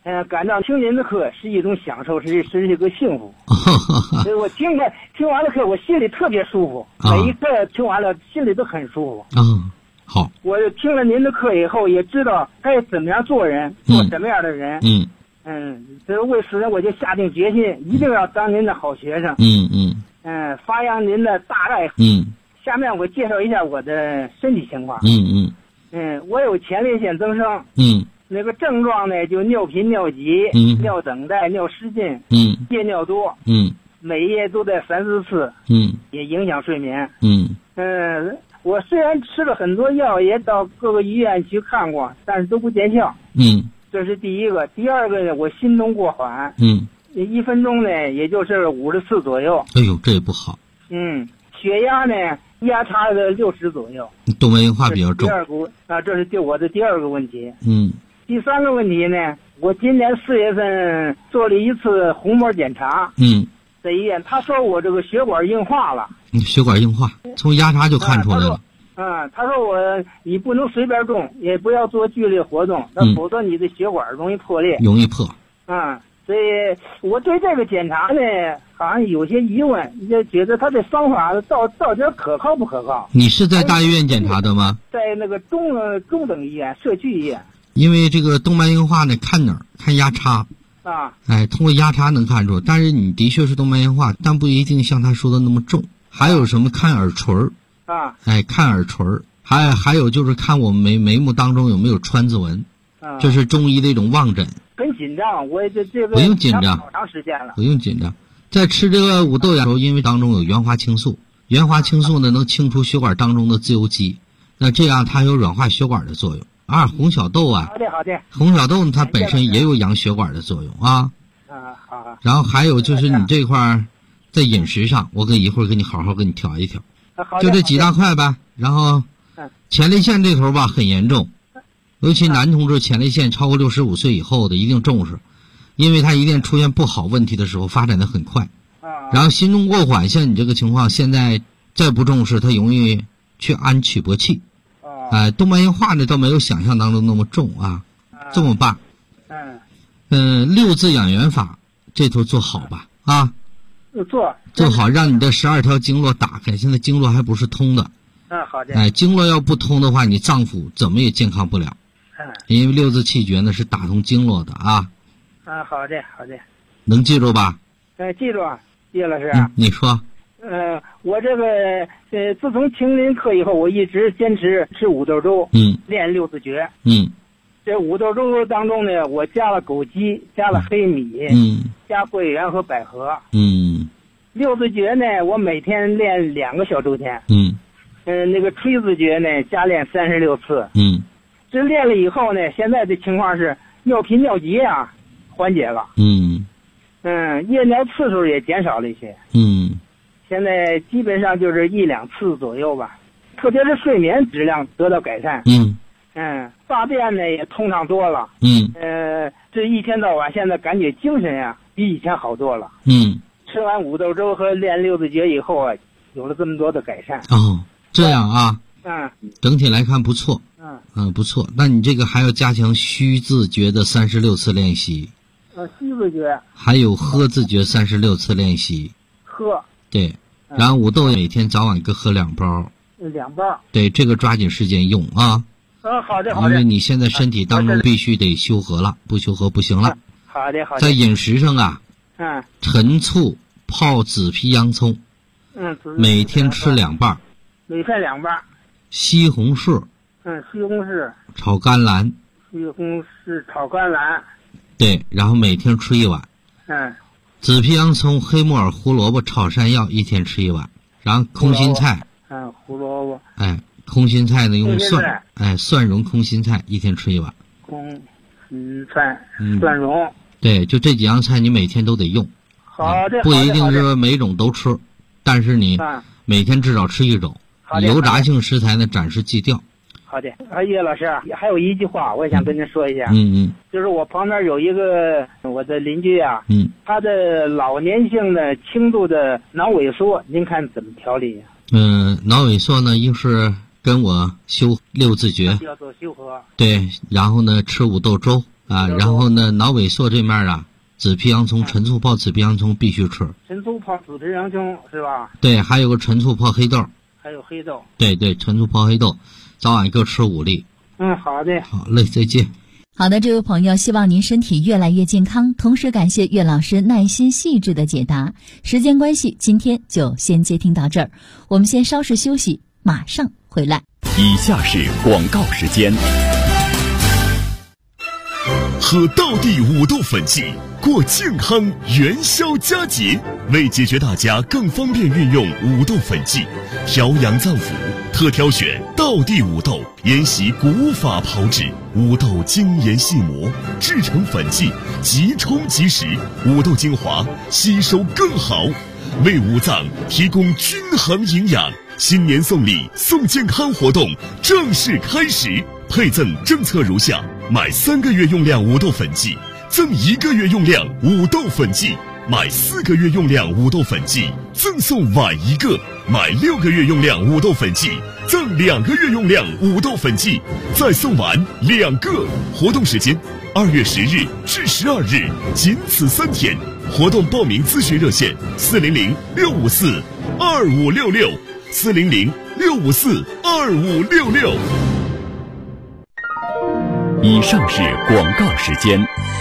赶上听您的课是一种享受，是一个幸福。所以我听完了课，我心里特别舒服。每一课听完了，心里都很舒服。 好。 我听了您的课以后，也知道该怎么样做人，做什么样的人。所以为此呢，我就下定决心，一定要当您的好学生。发扬您的大爱。下面我介绍一下我的身体情况。我有前列腺增生。那个症状呢，就尿频、尿急、尿等待、尿失禁，夜尿多，每夜都在3-4次，也影响睡眠。我虽然吃了很多药，也到各个医院去看过，但是都不见效。这是第一个。第二个呢，我心动过缓，1分钟呢，也就是50次左右。 哎呦，这也不好。 血压呢，压差的60左右。 动脉硬化比较重。 这是我的第二个问题。第三个问题呢，我今年4月份做了一次虹膜检查。在医院，他说我这个血管硬化了。 血管硬化，从压查就看出来了。 他说你不能随便动，也不要做剧烈活动，否则你的血管容易破裂。 容易破。 所以我对这个检查呢，好像有些疑问，就觉得他的方法到底可靠不可靠？ 你是在大医院检查的吗？ 在那个中等医院、社区医院。 因为这个动脉硬化呢，看哪儿？看压差。通过压差能看出，但是你的确是动脉硬化，但不一定像他说的那么重。还有什么看耳垂儿？看耳垂儿，还有就是看我们眉目当中有没有川字纹。这是中医的一种望诊。 很紧张，我这个不用紧张， 好长时间了。 不用紧张，在吃这个五豆芽的时候，因为当中有原花青素，原花青素呢能清除血管当中的自由基，那这样它有软化血管的作用。红小豆啊， 好的。 红小豆它本身也有养血管的作用啊。 好。 然后还有就是你这块在饮食上，我一会儿给你好好给你调一调。就这几大块吧。然后前列腺这头吧很严重。尤其男同志前列腺超过65岁以后的一定重视，因为他一定出现不好问题的时候发展的很快。然后心动过缓，像你这个情况，现在再不重视，他容易去安曲搏器。动脉硬化呢倒没有想象当中那么重啊。这么办？6字养元法这头做好吧啊。做好，让你的12条经络打开。现在经络还不是通的。 好的。 经络要不通的话，你脏腑怎么也健康不了。因为6字气诀呢是打通经络的啊。 好的。 能记住吧？ 记住，叶老师。 你说。 我这个自从听您课以后，我一直坚持吃五豆粥。练6字诀。这五豆粥当中呢，我加了枸杞，加了黑米，加桂圆和百合。6字诀呢，我每天练2个小周天。那个吹字诀呢，加练36次。这练了以后呢，现在的情况是尿频尿急啊，缓解了。夜尿次数也减少了一些。现在基本上就是1-2次左右吧，特别是睡眠质量得到改善。大便呢也通畅多了。这一天到晚现在感觉精神呀比以前好多了。吃完五豆粥和练6字诀以后啊，有了这么多的改善。 这样啊。整体来看不错。不错。那你这个还要加强虚字诀的36次练习。 虚字诀。还有喝字诀36次练习。 喝。 对。然后五豆每天早晚各喝2包。 2包。 对，这个抓紧时间用啊。 好的。 因为你现在身体当中必须得修和了，不修和不行了。 好的。 在饮食上啊。陈醋泡紫皮洋葱。每天吃2瓣。 每天2瓣。 西红柿。 西红柿。 炒甘蓝。 西红柿炒甘蓝。 对，然后每天吃1碗。紫皮洋葱、黑木耳、胡萝卜炒山药1天吃1碗。然后空心菜。 胡萝卜。 空心菜呢用蒜。蒜蓉空心菜1天吃1碗。 空心菜、蒜蓉。 对，就这几样菜你每天都得用。 好的。 不一定是每种都吃，但是你每天至少吃1种。油炸性食材呢暂时忌掉。 好的。叶老师，还有一句话我想跟您说一下。就是我旁边有一个我的邻居啊。他的老年性的轻度的脑萎缩，您看怎么调理？ 脑萎缩呢，一是跟我修6字诀， 要做修和。 对，然后呢吃五豆粥， 啊，然后呢，脑萎缩这面啊，紫皮洋葱、陈醋泡紫皮洋葱必须吃。 陈醋泡紫皮洋葱是吧？ 对，还有个陈醋泡黑豆。 还有黑豆。 对对，陈醋泡黑豆，早晚各吃5粒。 好的。 好嘞，再见。 好的，这位朋友，希望您身体越来越健康，同时感谢岳老师耐心细致的解答。时间关系，今天就先接听到这儿，我们先稍事休息，马上回来。 以下是广告时间。喝道地五豆粉剂，过健康元宵佳节。为解决大家更方便运用五豆粉剂，调养脏腑，特挑选道地五豆，沿袭古法炮制，五豆精研细磨，制成粉剂，即冲即食，五豆精华吸收更好，为五脏提供均衡营养。新年送礼送健康活动正式开始，配赠政策如下：买3个月用量五豆粉剂，赠1个月用量五豆粉剂；买4个月用量五豆粉剂，赠送碗1个；买6个月用量五豆粉剂，赠2个月用量五豆粉剂，再送碗2个。活动时间2月10日至12日，仅此3天。活动报名咨询热线：400-654-2566，400-654-2566。以上是广告时间。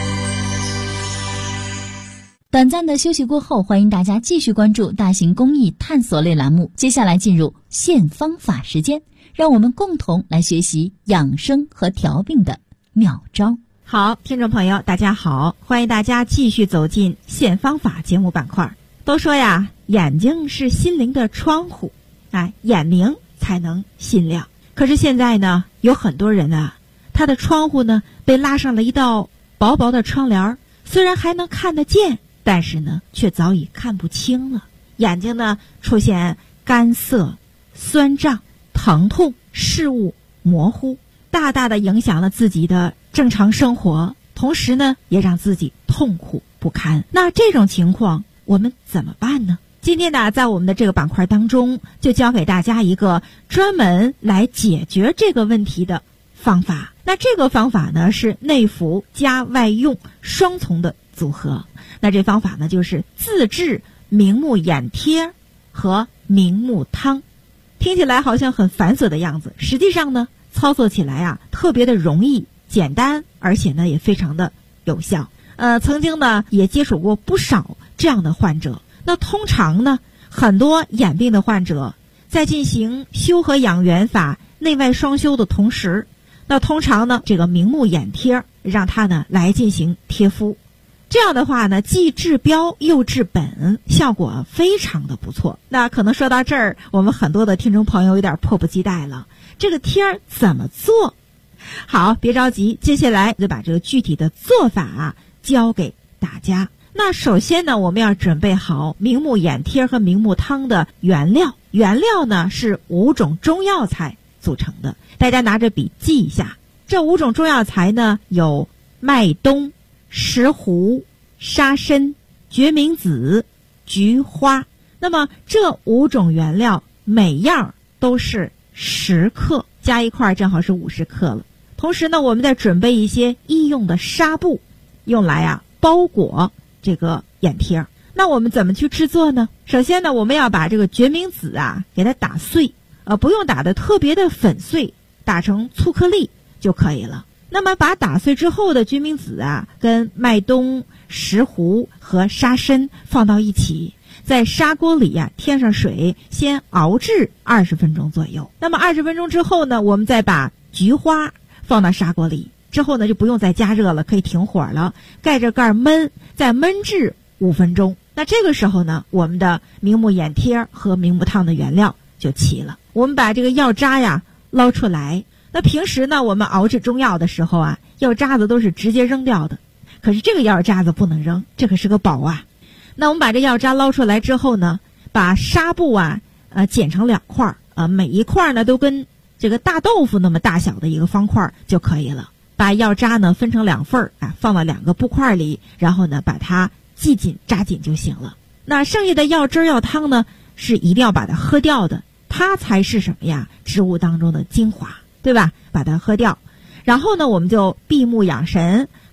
短暂的休息过后，欢迎大家继续关注大型公益探索类栏目。接下来进入现方法时间，让我们共同来学习养生和调病的妙招。 好，听众朋友大家好，欢迎大家继续走进现方法节目板块。都说呀，眼睛是心灵的窗户，眼明才能心亮。可是现在呢，有很多人啊，他的窗户呢被拉上了一道薄薄的窗帘，虽然还能看得见，但是呢却早已看不清了。眼睛呢出现干涩、酸胀、疼痛、视物模糊，大大的影响了自己的正常生活，同时呢也让自己痛苦不堪。那这种情况我们怎么办呢？今天呢，在我们的这个板块当中，就教给大家一个专门来解决这个问题的方法。那这个方法呢，是内服加外用双重的组合。那这方法呢，就是自制明目眼贴和明目汤。听起来好像很繁琐的样子，实际上呢，操作起来啊，特别的容易、简单，而且呢，也非常的有效。曾经呢，也接触过不少这样的患者。那通常呢，很多眼病的患者在进行修和养元法内外双修的同时，那通常呢，这个明目眼贴让他呢来进行贴敷。这样的话呢，既治标又治本，效果非常的不错。那可能说到这儿，我们很多的听众朋友有点迫不及待了，这个贴怎么做？好，别着急，接下来就把这个具体的做法教给大家。那首先呢，我们要准备好明目眼贴和明目汤的原料。原料呢是5种中药材组成的，大家拿着笔记一下。这5种中药材呢有麦冬、石斛、沙参、决明子、菊花。那么这5种原料每样都是10克，加一块正好是50克了。同时呢，我们再准备一些医用的纱布，用来包裹这个眼贴。那我们怎么去制作呢？首先呢，我们要把这个决明子给它打碎，不用打得特别的粉碎，打成粗颗粒就可以了。那么把打碎之后的决明子跟麦冬、石斛和沙参放到一起，在砂锅里添上水，先熬制20分钟左右。那么20分钟之后呢，我们再把菊花放到砂锅里，之后呢就不用再加热了，可以停火了，盖着盖焖，再焖制5分钟。那这个时候呢，我们的明目眼贴和明目汤的原料就齐了。我们把这个药渣捞出来。那平时呢，我们熬制中药的时候药渣子都是直接扔掉的，可是这个药渣子不能扔，这可是个宝那我们把这药渣捞出来之后呢，把纱布剪成2块，每一块呢都跟这个大豆腐那么大小的一个方块就可以了。把药渣呢分成2份放到2个布块里，然后呢把它系紧扎紧就行了。那剩下的药汁药汤呢，是一定要把它喝掉的，它才是什么呀？植物当中的精华，对吧？把它喝掉。然后呢，我们就闭目养神，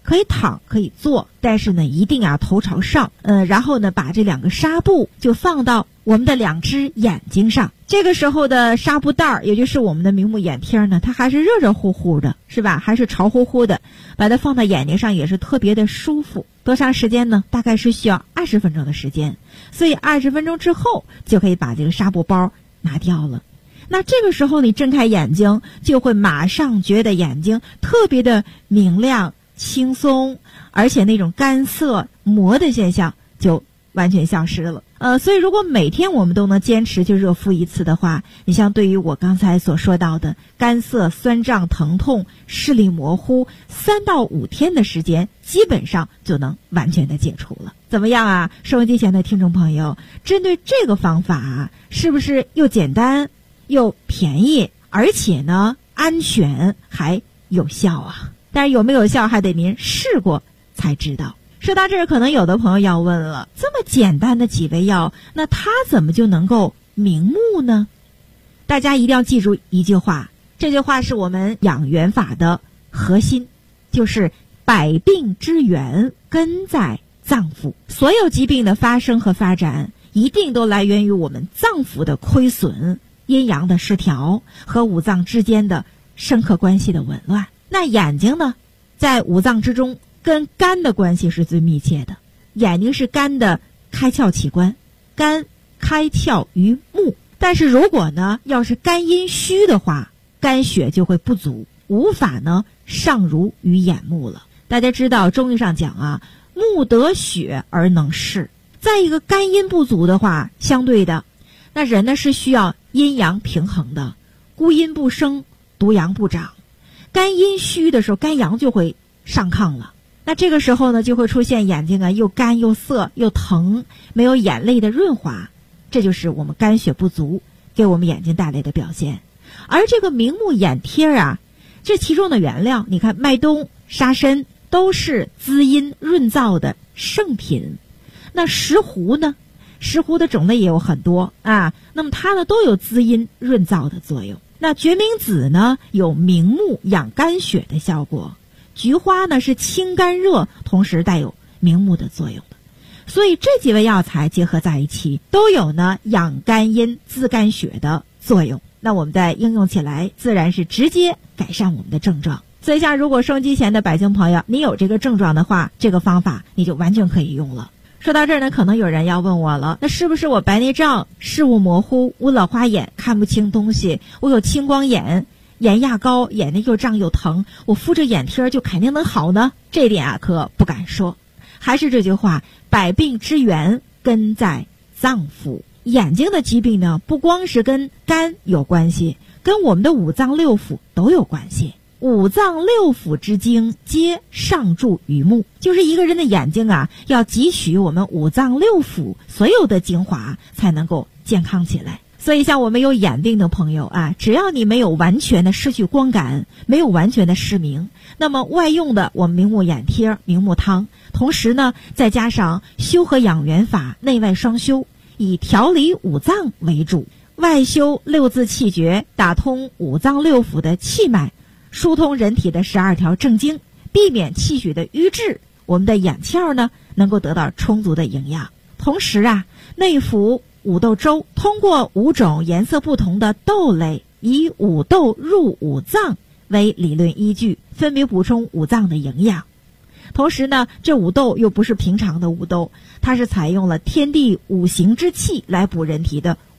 可以躺可以坐，但是呢一定头朝上，然后呢把这2个纱布就放到我们的2只眼睛上。这个时候的纱布袋也就是我们的明目眼贴呢，它还是热热乎乎的，是吧？还是潮乎乎的，把它放到眼睛上也是特别的舒服。多长时间呢？大概是需要20分钟的时间，所以20分钟之后就可以把这个纱布包拿掉了。那这个时候你睁开眼睛，就会马上觉得眼睛特别的明亮、轻松，而且那种干涩、磨的现象就完全消失了。所以如果每天我们都能坚持就热敷1次的话，你像对于我刚才所说到的干涩、酸胀、疼痛、视力模糊，3到5天的时间，基本上就能完全的解除了。怎么样啊？收音机前的听众朋友，针对这个方法是不是又简单又便宜，而且呢安全还有效啊？但是有没有效还得您试过才知道。说到这儿，可能有的朋友要问了，这么简单的几味药，那它怎么就能够明目呢？大家一定要记住一句话，这句话是我们养元法的核心，就是百病之源根在脏腑。所有疾病的发生和发展，一定都来源于我们脏腑的亏损、阴阳的失调和五脏之间的生克关系的紊乱。那眼睛呢，在五脏之中跟肝的关系是最密切的。眼睛是肝的开窍器官，肝开窍于目，但是如果呢要是肝阴虚的话，肝血就会不足，无法呢上濡于眼目了。大家知道中医上讲啊，目得血而能视。再一个，肝阴不足的话，相对的那人呢是需要阴阳平衡的，孤阴不生，独阳不长。肝阴虚的时候，肝阳就会上亢了，那这个时候呢就会出现眼睛啊又干又涩又疼，没有眼泪的润滑，这就是我们肝血不足给我们眼睛带来的表现。而这个明目眼贴啊，这其中的原料，你看麦冬、沙参都是滋阴润燥的圣品。那石斛呢，石斛的种类也有很多啊，那么它呢都有滋阴润燥的作用。那决明子呢有明目养肝血的效果，菊花呢是清肝热，同时带有明目的作用的。所以这几味药材结合在一起，都有呢养肝阴滋肝血的作用。那我们在应用起来，自然是直接改善我们的症状。所以像如果收音机前的百姓朋友，你有这个症状的话，这个方法你就完全可以用了。说到这儿呢，可能有人要问我了，那是不是我白内障、视物模糊、无老花眼、看不清东西，我有青光眼、眼压高，眼睛又胀又疼，我敷着眼贴就肯定能好呢？这点啊可不敢说。还是这句话，百病之源根在脏腑。眼睛的疾病呢，不光是跟肝有关系，跟我们的五脏六腑都有关系。五脏六腑之精皆上注于目，就是一个人的眼睛啊，要汲取我们五脏六腑所有的精华，才能够健康起来。所以像我们有眼病的朋友啊，只要你没有完全的失去光感，没有完全的失明，那么外用的我们明目眼贴、明目汤，同时呢再加上修和养元法，内外双修，以调理五脏为主，外修六字气诀，打通五脏六腑的气脉，疏通人体的12条正经，避免气血的瘀滞，我们的眼窍呢能够得到充足的营养。同时啊，内服五豆粥，通过5种颜色不同的豆类，以五豆入五脏为理论依据，分别补充五脏的营养。同时呢，这五豆又不是平常的五豆，它是采用了天地五行之气来补人体的